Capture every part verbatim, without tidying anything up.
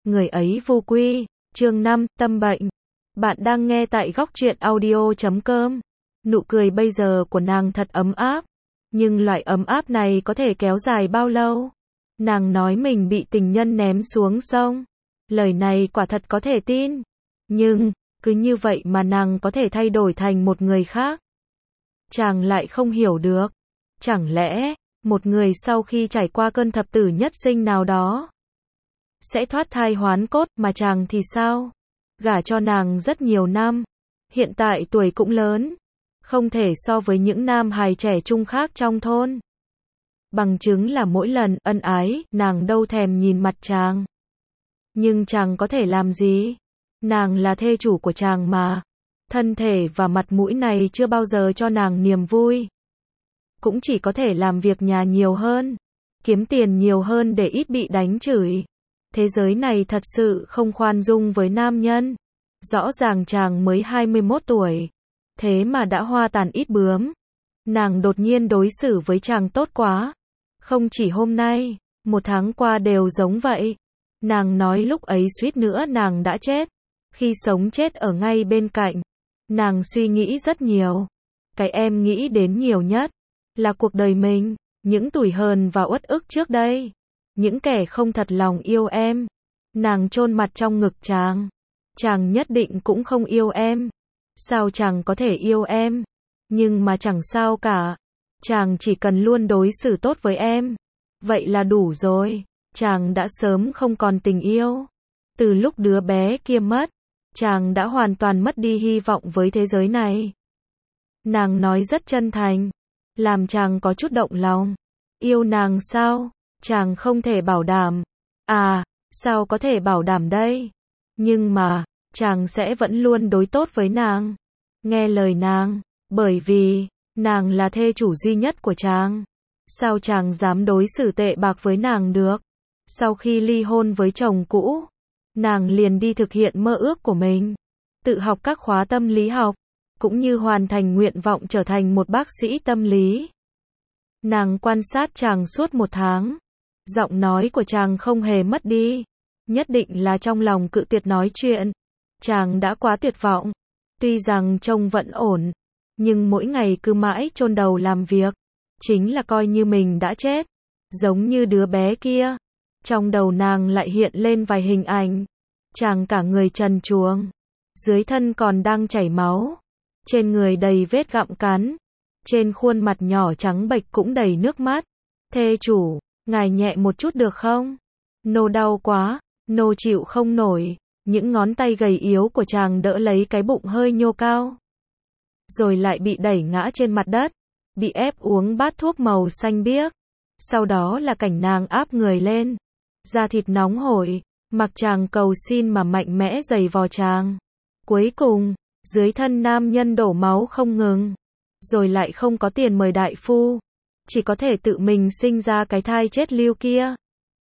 người ấy vô quy. Chương năm, tâm bệnh. Bạn đang nghe tại góc truyện audio chấm com. Nụ cười bây giờ của nàng thật ấm áp. Nhưng loại ấm áp này có thể kéo dài bao lâu? Nàng nói mình bị tình nhân ném xuống sông. Lời này quả thật có thể tin. Nhưng, cứ như vậy mà nàng có thể thay đổi thành một người khác. Chàng lại không hiểu được. Chẳng lẽ, một người sau khi trải qua cơn thập tử nhất sinh nào đó, sẽ thoát thai hoán cốt, mà chàng thì sao? Gả cho nàng rất nhiều năm. Hiện tại tuổi cũng lớn. Không thể so với những nam hài trẻ trung khác trong thôn. Bằng chứng là mỗi lần ân ái, nàng đâu thèm nhìn mặt chàng. Nhưng chàng có thể làm gì? Nàng là thê chủ của chàng mà. Thân thể và mặt mũi này chưa bao giờ cho nàng niềm vui. Cũng chỉ có thể làm việc nhà nhiều hơn, kiếm tiền nhiều hơn để ít bị đánh chửi. Thế giới này thật sự không khoan dung với nam nhân. Rõ ràng chàng mới hai mươi mốt tuổi, thế mà đã hoa tàn ít bướm. Nàng đột nhiên đối xử với chàng tốt quá. Không chỉ hôm nay, một tháng qua đều giống vậy. Nàng nói lúc ấy suýt nữa nàng đã chết. Khi sống chết ở ngay bên cạnh, nàng suy nghĩ rất nhiều. Cái em nghĩ đến nhiều nhất là cuộc đời mình, những tủi hờn và uất ức trước đây, những kẻ không thật lòng yêu em. Nàng chôn mặt trong ngực chàng. Chàng nhất định cũng không yêu em. Sao chàng có thể yêu em? Nhưng mà chẳng sao cả. Chàng chỉ cần luôn đối xử tốt với em. Vậy là đủ rồi. Chàng đã sớm không còn tình yêu. Từ lúc đứa bé kia mất, chàng đã hoàn toàn mất đi hy vọng với thế giới này. Nàng nói rất chân thành, làm chàng có chút động lòng. Yêu nàng sao? Chàng không thể bảo đảm. À, sao có thể bảo đảm đây? Nhưng mà, chàng sẽ vẫn luôn đối tốt với nàng. Nghe lời nàng, bởi vì, nàng là thê chủ duy nhất của chàng. Sao chàng dám đối xử tệ bạc với nàng được? Sau khi ly hôn với chồng cũ, nàng liền đi thực hiện mơ ước của mình. Tự học các khóa tâm lý học, cũng như hoàn thành nguyện vọng trở thành một bác sĩ tâm lý. Nàng quan sát chàng suốt một tháng. Giọng nói của chàng không hề mất đi. Nhất định là trong lòng cự tuyệt nói chuyện. Chàng đã quá tuyệt vọng. Tuy rằng trông vẫn ổn, nhưng mỗi ngày cứ mãi chôn đầu làm việc. Chính là coi như mình đã chết. Giống như đứa bé kia. Trong đầu nàng lại hiện lên vài hình ảnh. Chàng cả người trần truồng. Dưới thân còn đang chảy máu. Trên người đầy vết gặm cắn. Trên khuôn mặt nhỏ trắng bệch cũng đầy nước mắt. Thê chủ, ngài nhẹ một chút được không? Nô đau quá, nô chịu không nổi. Những ngón tay gầy yếu của chàng đỡ lấy cái bụng hơi nhô cao. Rồi lại bị đẩy ngã trên mặt đất. Bị ép uống bát thuốc màu xanh biếc. Sau đó là cảnh nàng áp người lên. Da thịt nóng hổi. Mặc chàng cầu xin mà mạnh mẽ giày vò chàng. Cuối cùng, dưới thân nam nhân đổ máu không ngừng. Rồi lại không có tiền mời đại phu. Chỉ có thể tự mình sinh ra cái thai chết lưu kia.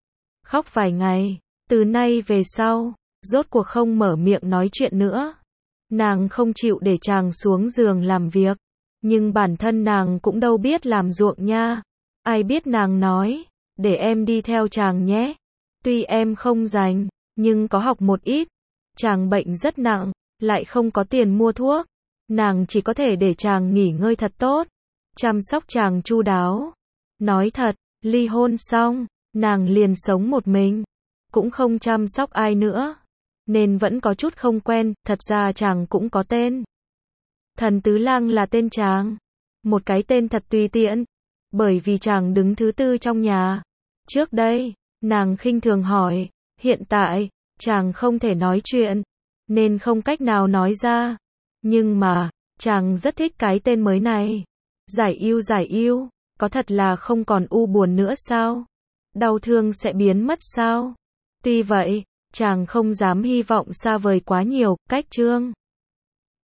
Khóc vài ngày. Từ nay về sau, rốt cuộc không mở miệng nói chuyện nữa. Nàng không chịu để chàng xuống giường làm việc. Nhưng bản thân nàng cũng đâu biết làm ruộng nha. Ai biết nàng nói, để em đi theo chàng nhé. Tuy em không rành, nhưng có học một ít. Chàng bệnh rất nặng, lại không có tiền mua thuốc. Nàng chỉ có thể để chàng nghỉ ngơi thật tốt. Chăm sóc chàng chu đáo. Nói thật, ly hôn xong, nàng liền sống một mình. Cũng không chăm sóc ai nữa. Nên vẫn có chút không quen, thật ra chàng cũng có tên. Thần Tứ Lang là tên chàng. Một cái tên thật tùy tiện. Bởi vì chàng đứng thứ tư trong nhà. Trước đây, nàng khinh thường hỏi. Hiện tại, chàng không thể nói chuyện. Nên không cách nào nói ra. Nhưng mà, chàng rất thích cái tên mới này. Giải yêu giải yêu. Có thật là không còn u buồn nữa sao? Đau thương sẽ biến mất sao? Tuy vậy, chàng không dám hy vọng xa vời quá nhiều. Cách chương